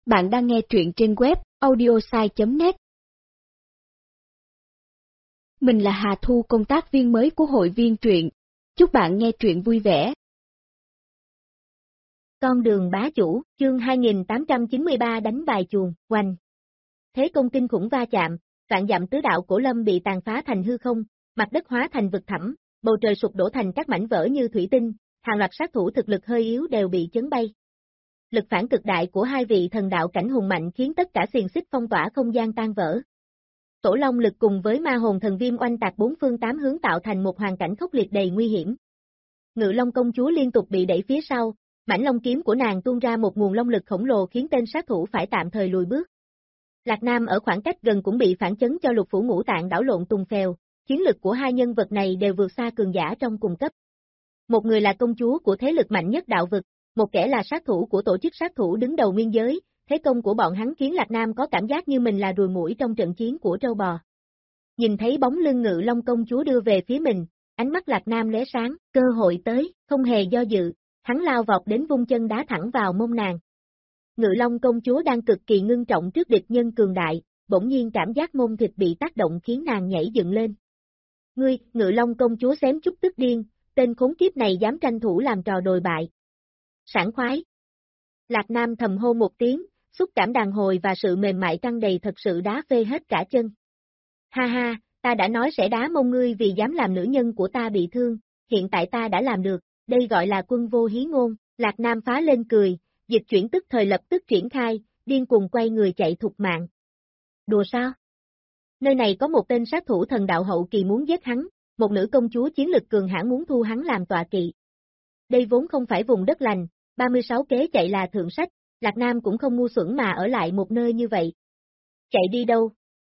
Bạn đang nghe truyện trên web audiosai.net. Mình là Hà Thu, công tác viên mới của hội viên truyện. Chúc bạn nghe truyện vui vẻ. Con đường bá chủ, chương 2893 đánh bài chuồng, oanh. Thế công kinh khủng va chạm, vạn dặm tứ đạo cổ lâm bị tàn phá thành hư không, mặt đất hóa thành vực thẳm, bầu trời sụp đổ thành các mảnh vỡ như thủy tinh, hàng loạt sát thủ thực lực hơi yếu đều bị chấn bay. Lực phản cực đại của hai vị thần đạo cảnh hùng mạnh khiến tất cả xiềng xích phong tỏa không gian tan vỡ. Tổ Long lực cùng với ma hồn thần viêm oanh tạc bốn phương tám hướng tạo thành một hoàn cảnh khốc liệt đầy nguy hiểm. Ngự Long công chúa liên tục bị đẩy phía sau, mảnh long kiếm của nàng tuôn ra một nguồn long lực khổng lồ khiến tên sát thủ phải tạm thời lùi bước. Lạc Nam ở khoảng cách gần cũng bị phản chấn cho lục phủ ngũ tạng đảo lộn tung phèo, chiến lực của hai nhân vật này đều vượt xa cường giả trong cùng cấp. Một người là công chúa của thế lực mạnh nhất đạo vực, một kẻ là sát thủ của tổ chức sát thủ đứng đầu nguyên giới, thế công của bọn hắn khiến Lạc Nam có cảm giác như mình là ruồi muỗi trong trận chiến của trâu bò. Nhìn thấy bóng lưng Ngự Long công chúa đưa về phía mình, ánh mắt Lạc Nam lóe sáng, cơ hội tới, không hề do dự, hắn lao vọt đến vung chân đá thẳng vào mông nàng. Ngự Long công chúa đang cực kỳ ngưng trọng trước địch nhân cường đại, bỗng nhiên cảm giác mông thịt bị tác động khiến nàng nhảy dựng lên. Ngươi, Ngự Long công chúa xém chút tức điên, tên khốn kiếp này dám tranh thủ làm trò đồi bại. Sảng khoái. Lạc Nam thầm hô một tiếng, xúc cảm đàn hồi và sự mềm mại căng đầy thật sự đá phê hết cả chân. Ha ha, ta đã nói sẽ đá mông ngươi vì dám làm nữ nhân của ta bị thương, hiện tại ta đã làm được, đây gọi là quân vô hí ngôn. Lạc Nam phá lên cười, dịch chuyển tức thời lập tức triển khai, điên cuồng quay người chạy thục mạng. Đùa sao? Nơi này có một tên sát thủ thần đạo hậu kỳ muốn giết hắn, một nữ công chúa chiến lực cường hãn muốn thu hắn làm tọa kỵ. Đây vốn không phải vùng đất lành, 36 kế chạy là thượng sách, Lạc Nam cũng không ngu xuẩn mà ở lại một nơi như vậy. Chạy đi đâu?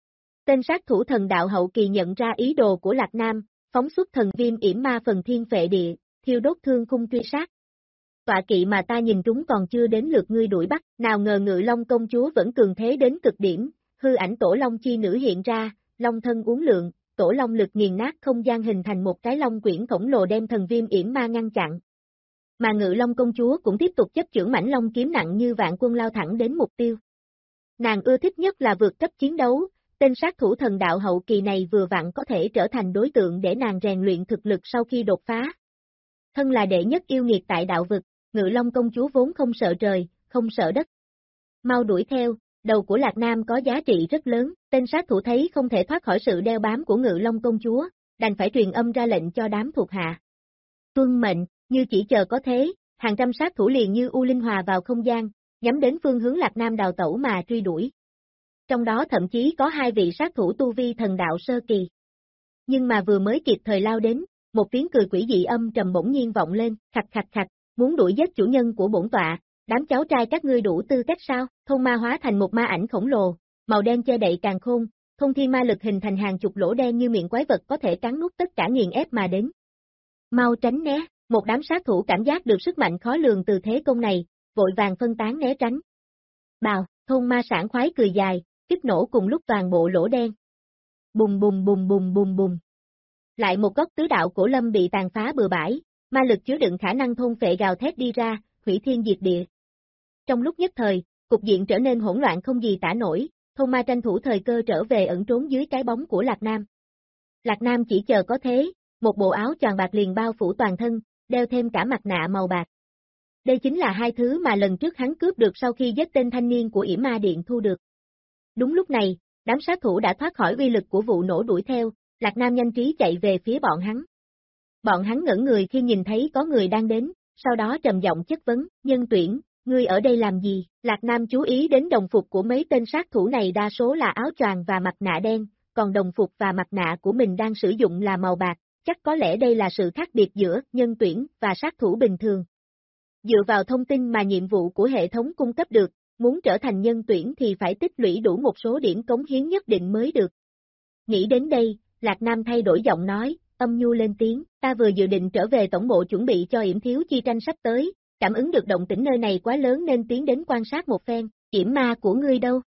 Tên sát thủ thần đạo hậu kỳ nhận ra ý đồ của Lạc Nam, phóng xuất thần viêm yểm ma phần thiên phệ địa, thiêu đốt thương khung truy sát. Tọa kỵ mà ta nhìn trúng còn chưa đến lượt ngươi đuổi bắt, nào ngờ Ngự Long công chúa vẫn cường thế đến cực điểm, hư ảnh Tổ Long chi nữ hiện ra, long thân uốn lượn, Tổ Long lực nghiền nát không gian hình thành một cái long quyển khổng lồ đem thần viêm yểm ma ngăn chặn. Mà Ngự Long công chúa cũng tiếp tục chấp chưởng mảnh long kiếm nặng như vạn quân lao thẳng đến mục tiêu. Nàng ưa thích nhất là vượt cấp chiến đấu, tên sát thủ thần đạo hậu kỳ này vừa vặn có thể trở thành đối tượng để nàng rèn luyện thực lực sau khi đột phá. Thân là đệ nhất yêu nghiệt tại đạo vực, Ngự Long công chúa vốn không sợ trời, không sợ đất. Mau đuổi theo, đầu của Lạc Nam có giá trị rất lớn, tên sát thủ thấy không thể thoát khỏi sự đeo bám của Ngự Long công chúa, đành phải truyền âm ra lệnh cho đám thuộc hạ. Tuân mệnh, như chỉ chờ có thế, hàng trăm sát thủ liền như u linh hòa vào không gian, nhắm đến phương hướng Lạc Nam đào tẩu mà truy đuổi. Trong đó thậm chí có hai vị sát thủ tu vi thần đạo sơ kỳ. Nhưng mà vừa mới kịp thời lao đến, một tiếng cười quỷ dị âm trầm bỗng nhiên vọng lên, khạch khạch khạch, muốn đuổi giết chủ nhân của bổn tọa, đám cháu trai các ngươi đủ tư cách sao? Thôn ma hóa thành một ma ảnh khổng lồ, màu đen che đậy càn khôn, thôn thiên ma lực hình thành hàng chục lỗ đen như miệng quái vật có thể cắn nuốt tất cả nghiền ép mà đến. Mau tránh né, một đám sát thủ cảm giác được sức mạnh khó lường từ thế công này, vội vàng phân tán né tránh. Bào, thôn ma sảng khoái cười dài, kích nổ cùng lúc toàn bộ lỗ đen. Bùng bùng bùng bùng bùng bùng. Lại một góc tứ đạo cổ lâm bị tàn phá bừa bãi, ma lực chứa đựng khả năng thôn phệ gào thét đi ra, hủy thiên diệt địa. Trong lúc nhất thời, cục diện trở nên hỗn loạn không gì tả nổi, thôn ma tranh thủ thời cơ trở về ẩn trốn dưới cái bóng của Lạc Nam. Lạc Nam chỉ chờ có thế, một bộ áo choàng bạc liền bao phủ toàn thân, đeo thêm cả mặt nạ màu bạc. Đây chính là hai thứ mà lần trước hắn cướp được sau khi giết tên thanh niên của Yểm Ma Điện thu được. Đúng lúc này, đám sát thủ đã thoát khỏi uy lực của vụ nổ đuổi theo, Lạc Nam nhanh trí chạy về phía bọn hắn. Bọn hắn ngẩn người khi nhìn thấy có người đang đến, sau đó trầm giọng chất vấn, Nhân Tuyển, ngươi ở đây làm gì? Lạc Nam chú ý đến đồng phục của mấy tên sát thủ này đa số là áo choàng và mặt nạ đen, còn đồng phục và mặt nạ của mình đang sử dụng là màu bạc, chắc có lẽ đây là sự khác biệt giữa Nhân Tuyển và sát thủ bình thường. Dựa vào thông tin mà nhiệm vụ của hệ thống cung cấp được, muốn trở thành Nhân Tuyển thì phải tích lũy đủ một số điểm cống hiến nhất định mới được. Nghĩ đến đây, Lạc Nam thay đổi giọng nói, âm nhu lên tiếng, ta vừa dự định trở về tổng bộ chuẩn bị cho Yểm Thiếu Chi tranh sắp tới, cảm ứng được động tĩnh nơi này quá lớn nên tiến đến quan sát một phen, Yểm ma của ngươi đâu?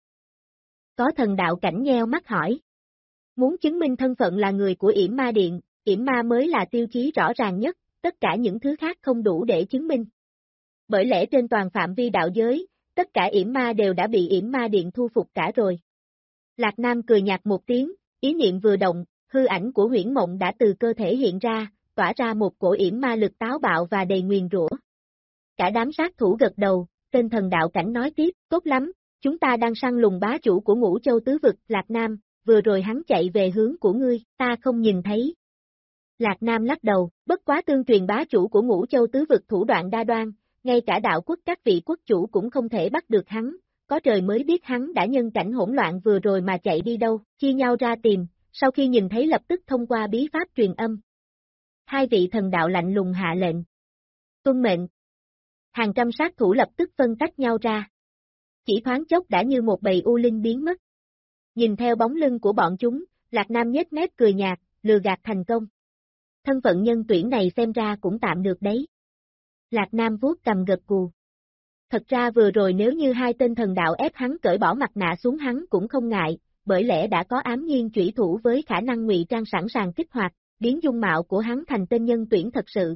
Có thần đạo cảnh nheo mắt hỏi. Muốn chứng minh thân phận là người của Yểm Ma Điện, Yểm ma mới là tiêu chí rõ ràng nhất, tất cả những thứ khác không đủ để chứng minh. Bởi lẽ trên toàn phạm vi đạo giới, tất cả yểm ma đều đã bị yểm ma điện thu phục cả rồi. Lạc Nam cười nhạt một tiếng, ý niệm vừa động, hư ảnh của huyễn mộng đã từ cơ thể hiện ra, tỏa ra một cổ yểm ma lực táo bạo và đầy nguyền rủa. Cả đám sát thủ gật đầu, tên thần đạo cảnh nói tiếp, tốt lắm, chúng ta đang săn lùng bá chủ của Ngũ Châu Tứ Vực, Lạc Nam, vừa rồi hắn chạy về hướng của ngươi, ta không nhìn thấy. Lạc Nam lắc đầu, bất quá tương truyền bá chủ của Ngũ Châu Tứ Vực thủ đoạn đa đoan, ngay cả đạo quốc các vị quốc chủ cũng không thể bắt được hắn, có trời mới biết hắn đã nhân cảnh hỗn loạn vừa rồi mà chạy đi đâu, chia nhau ra tìm, sau khi nhìn thấy lập tức thông qua bí pháp truyền âm. Hai vị thần đạo lạnh lùng hạ lệnh. Tuân mệnh. Hàng trăm sát thủ lập tức phân tách nhau ra. Chỉ thoáng chốc đã như một bầy u linh biến mất. Nhìn theo bóng lưng của bọn chúng, Lạc Nam nhếch mép cười nhạt, lừa gạt thành công. Thân phận nhân tuyển này xem ra cũng tạm được đấy. Lạc Nam vuốt cầm gật gù. Thật ra vừa rồi nếu như hai tên thần đạo ép hắn cởi bỏ mặt nạ xuống hắn cũng không ngại, bởi lẽ đã có ám nhiên chủy thủ với khả năng ngụy trang sẵn sàng kích hoạt, biến dung mạo của hắn thành tên nhân tuyển thật sự.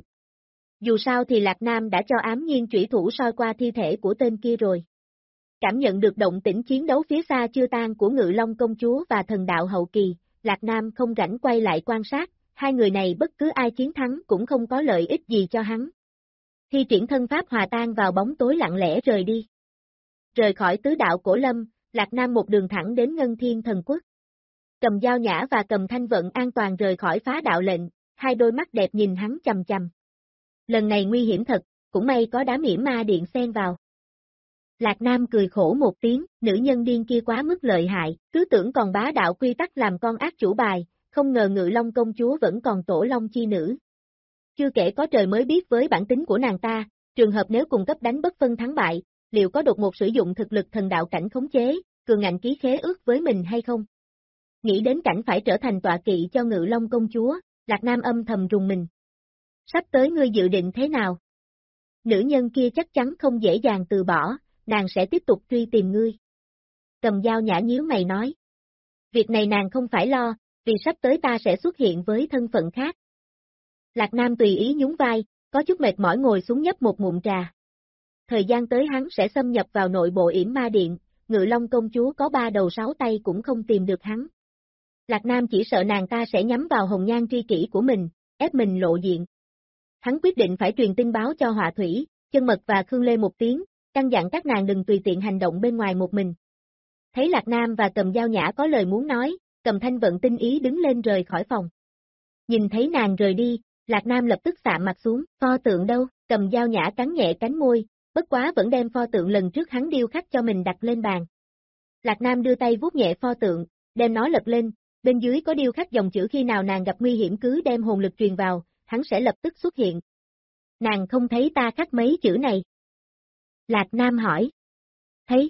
Dù sao thì Lạc Nam đã cho ám nhiên chủy thủ soi qua thi thể của tên kia rồi. Cảm nhận được động tĩnh chiến đấu phía xa chưa tan của Ngự Long công chúa và thần đạo hậu kỳ, Lạc Nam không rảnh quay lại quan sát, hai người này bất cứ ai chiến thắng cũng không có lợi ích gì cho hắn. Thi triển thân pháp hòa tan vào bóng tối lặng lẽ rời đi. Rời khỏi tứ đạo cổ lâm, Lạc Nam một đường thẳng đến Ngân Thiên Thần Quốc. Cầm Dao Nhã và Cầm Thanh Vận an toàn rời khỏi phá đạo lệnh, hai đôi mắt đẹp nhìn hắn chằm chằm. Lần này nguy hiểm thật, cũng may có đám yểm ma điện xen vào. Lạc Nam cười khổ một tiếng, nữ nhân điên kia quá mức lợi hại, cứ tưởng còn bá đạo quy tắc làm con ác chủ bài, không ngờ Ngự Long công chúa vẫn còn tổ long chi nữ. Chưa kể có trời mới biết với bản tính của nàng ta, trường hợp nếu cùng cấp đánh bất phân thắng bại, liệu có đột ngột sử dụng thực lực thần đạo cảnh khống chế, cường ngạnh ký khế ước với mình hay không? Nghĩ đến cảnh phải trở thành tọa kỵ cho Ngự Long công chúa, Lạc Nam âm thầm rùng mình. Sắp tới ngươi dự định thế nào? Nữ nhân kia chắc chắn không dễ dàng từ bỏ, nàng sẽ tiếp tục truy tìm ngươi. Cầm Dao Nhã nhíu mày nói. Việc này nàng không phải lo, vì sắp tới ta sẽ xuất hiện với thân phận khác. Lạc Nam tùy ý nhún vai, có chút mệt mỏi ngồi xuống nhấp một ngụm trà. Thời gian tới hắn sẽ xâm nhập vào nội bộ yểm ma điện, Ngự Long công chúa có 3 đầu 6 tay cũng không tìm được hắn. Lạc Nam chỉ sợ nàng ta sẽ nhắm vào hồng nhan tri kỷ của mình, ép mình lộ diện. Hắn quyết định phải truyền tin báo cho Họa Thủy, Chân Mật và Khương Lê một tiếng, căn dặn các nàng đừng tùy tiện hành động bên ngoài một mình. Thấy Lạc Nam và Cầm Dao Nhã có lời muốn nói, Cầm Thanh Vận tinh ý đứng lên rời khỏi phòng. Nhìn thấy nàng rời đi, Lạc Nam lập tức xạ mặt xuống, pho tượng đâu, Cầm Dao Nhã cắn nhẹ cánh môi, bất quá vẫn đem pho tượng lần trước hắn điêu khắc cho mình đặt lên bàn. Lạc Nam đưa tay vuốt nhẹ pho tượng, đem nó lật lên, bên dưới có điêu khắc dòng chữ khi nào nàng gặp nguy hiểm cứ đem hồn lực truyền vào, hắn sẽ lập tức xuất hiện. Nàng không thấy ta khắc mấy chữ này? Lạc Nam hỏi. Thấy.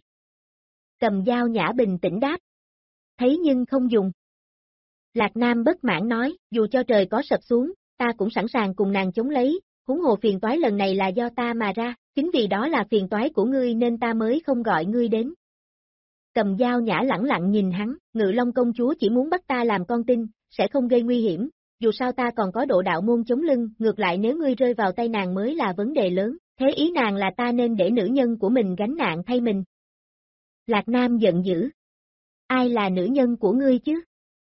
Cầm Dao Nhã bình tĩnh đáp. Thấy nhưng không dùng. Lạc Nam bất mãn nói, dù cho trời có sập xuống, ta cũng sẵn sàng cùng nàng chống lấy, huống hồ phiền toái lần này là do ta mà ra, chính vì đó là phiền toái của ngươi nên ta mới không gọi ngươi đến. Cầm Dao Nhã lẳng lặng nhìn hắn, Ngự Long công chúa chỉ muốn bắt ta làm con tin, sẽ không gây nguy hiểm, dù sao ta còn có độ đạo môn chống lưng, ngược lại nếu ngươi rơi vào tay nàng mới là vấn đề lớn, thế ý nàng là ta nên để nữ nhân của mình gánh nạn thay mình. Lạc Nam giận dữ. Ai là nữ nhân của ngươi chứ?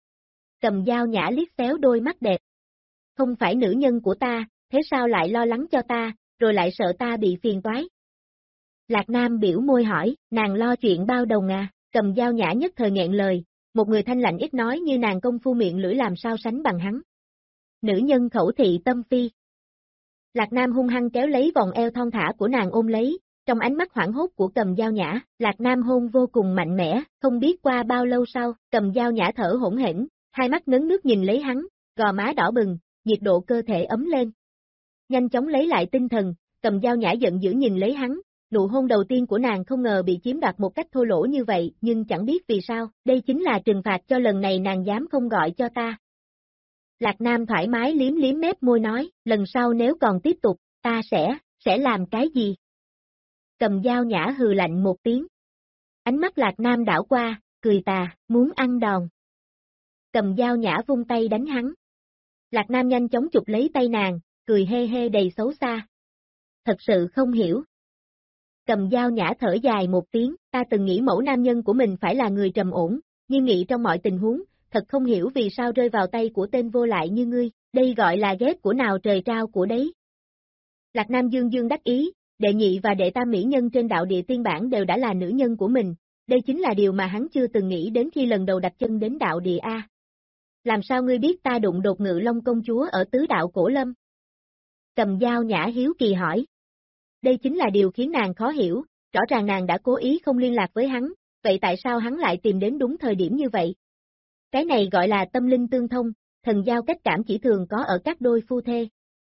Cầm Dao Nhã liếc xéo đôi mắt đẹp. Không phải nữ nhân của ta, thế sao lại lo lắng cho ta, rồi lại sợ ta bị phiền toái? Lạc Nam biểu môi hỏi, nàng lo chuyện bao đồng à? Cầm Dao Nhã nhất thời nghẹn lời, một người thanh lạnh ít nói như nàng công phu miệng lưỡi làm sao sánh bằng hắn. Nữ nhân khẩu thị tâm phi. Lạc Nam hung hăng kéo lấy vòng eo thon thả của nàng ôm lấy, trong ánh mắt hoảng hốt của Cầm Dao Nhã, Lạc Nam hôn vô cùng mạnh mẽ, không biết qua bao lâu sau, Cầm Dao Nhã thở hỗn hển, hai mắt ngấn nước nhìn lấy hắn, gò má đỏ bừng, nhiệt độ cơ thể ấm lên. Nhanh chóng lấy lại tinh thần, Cầm Dao Nhã giận dữ nhìn lấy hắn, nụ hôn đầu tiên của nàng không ngờ bị chiếm đoạt một cách thô lỗ như vậy, nhưng chẳng biết vì sao, đây chính là trừng phạt cho lần này nàng dám không gọi cho ta. Lạc Nam thoải mái liếm liếm mép môi nói, lần sau nếu còn tiếp tục, ta sẽ làm cái gì? Cầm Dao Nhã hừ lạnh một tiếng. Ánh mắt Lạc Nam đảo qua, cười tà, muốn ăn đòn. Cầm Dao Nhã vung tay đánh hắn. Lạc Nam nhanh chóng chụp lấy tay nàng, cười hê hê đầy xấu xa. Thật sự không hiểu. Cầm Dao Nhã thở dài một tiếng, ta từng nghĩ mẫu nam nhân của mình phải là người trầm ổn, nghiêm nghị trong mọi tình huống, thật không hiểu vì sao rơi vào tay của tên vô lại như ngươi, đây gọi là ghét của nào trời trao của đấy. Lạc Nam dương dương đắc ý, đệ nhị và đệ tam mỹ nhân trên đạo địa tiên bản đều đã là nữ nhân của mình, đây chính là điều mà hắn chưa từng nghĩ đến khi lần đầu đặt chân đến đạo địa A. Làm sao ngươi biết ta đụng đột Ngự Long công chúa ở tứ đạo Cổ Lâm? Cầm Dao Nhã hiếu kỳ hỏi. Đây chính là điều khiến nàng khó hiểu, rõ ràng nàng đã cố ý không liên lạc với hắn, vậy tại sao hắn lại tìm đến đúng thời điểm như vậy? Cái này gọi là tâm linh tương thông, thần giao cách cảm chỉ thường có ở các đôi phu thê.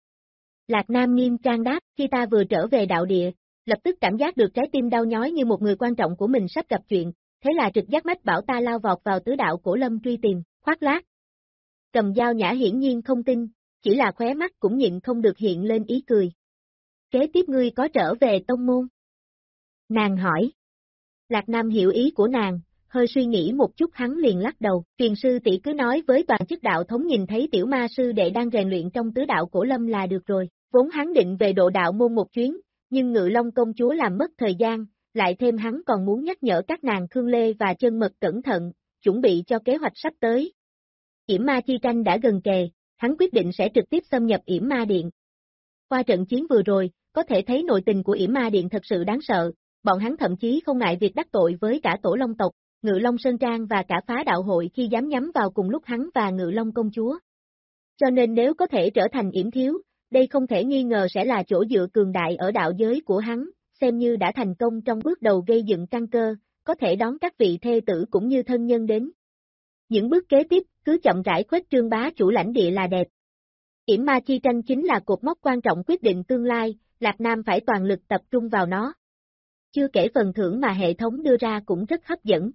Lạc Nam nghiêm trang đáp, khi ta vừa trở về đạo địa, lập tức cảm giác được trái tim đau nhói như một người quan trọng của mình sắp gặp chuyện, thế là trực giác mách bảo ta lao vọt vào tứ đạo Cổ Lâm truy tìm, khoác lác. Cầm Dao Nhã hiển nhiên không tin, chỉ là khóe mắt cũng nhịn không được hiện lên ý cười. Kế tiếp ngươi có trở về tông môn? Nàng hỏi. Lạc Nam hiểu ý của nàng, hơi suy nghĩ một chút hắn liền lắc đầu, truyền sư tỷ cứ nói với toàn chức đạo thống nhìn thấy tiểu ma sư đệ đang rèn luyện trong tứ đạo Cổ Lâm là được rồi, vốn hắn định về độ đạo môn một chuyến, nhưng Ngự Long công chúa làm mất thời gian, lại thêm hắn còn muốn nhắc nhở các nàng Khương Lê và Chân Mật cẩn thận, chuẩn bị cho kế hoạch sắp tới. Yểm Ma chi tranh đã gần kề, hắn quyết định sẽ trực tiếp xâm nhập Yểm Ma Điện. Qua trận chiến vừa rồi, có thể thấy nội tình của Yểm Ma Điện thật sự đáng sợ, bọn hắn thậm chí không ngại việc đắc tội với cả Tổ Long tộc, Ngự Long Sơn Trang và cả phá đạo hội khi dám nhắm vào cùng lúc hắn và Ngự Long công chúa. Cho nên nếu có thể trở thành Yểm Thiếu, đây không thể nghi ngờ sẽ là chỗ dựa cường đại ở đạo giới của hắn, xem như đã thành công trong bước đầu gây dựng căn cơ, có thể đón các vị thê tử cũng như thân nhân đến. Những bước kế tiếp, cứ chậm rãi khuếch trương bá chủ lãnh địa là đẹp. Yểm Ma chi tranh chính là cột mốc quan trọng quyết định tương lai, Lạc Nam phải toàn lực tập trung vào nó. Chưa kể phần thưởng mà hệ thống đưa ra cũng rất hấp dẫn.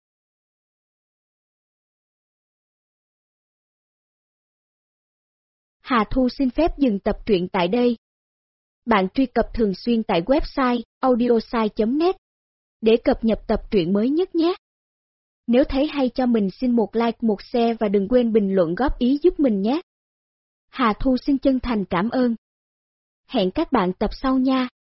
Hà Thu xin phép dừng tập truyện tại đây. Bạn truy cập thường xuyên tại website audiosai.net để cập nhật tập truyện mới nhất nhé. Nếu thấy hay cho mình xin một like, một share và đừng quên bình luận góp ý giúp mình nhé. Hà Thu xin chân thành cảm ơn. Hẹn các bạn tập sau nha.